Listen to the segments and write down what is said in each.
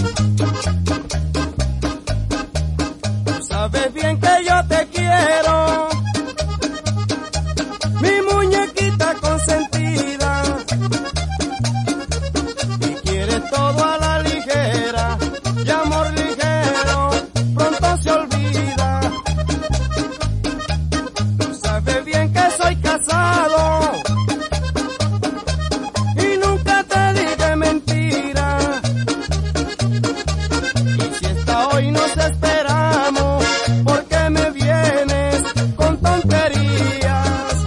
Tú sabes bien que yo te quiero, mi muñequita consentida, y quieres todo a la ligera, y amor ligero pronto se olvida. Tú sabes bien que soy casado y nunca te dije mentira, y si esta hoy nos esperamos, ¿por qué me vienes con tonterías?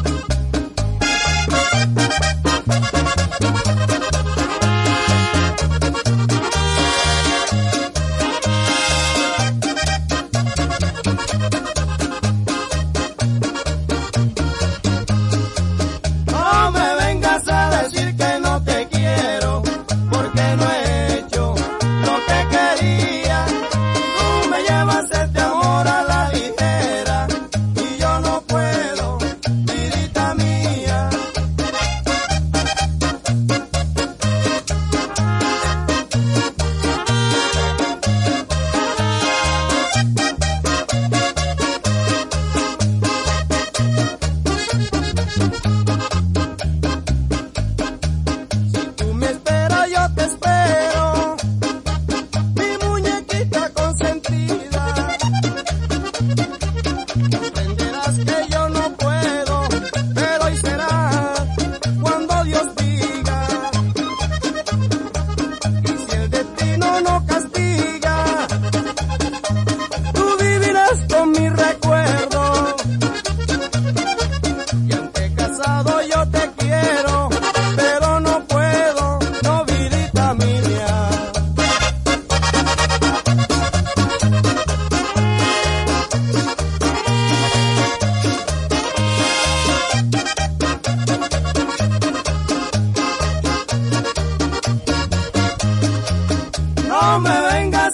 No me vengas a decir que no te quiero, porque no he hecho lo que quería. Tú me llevas este amor a la ligera y yo no puedo, vidita mía. Si tú me esperas, yo te espero, mi muñequita consentida. Comprenderás que yo no puedo, pero hoy será cuando Dios diga. Y si el destino no castiga, tú vivirás con mi recuerdo. Y aunque casado yo te quiero, pero no puedo, no, vidita mía. No me vengas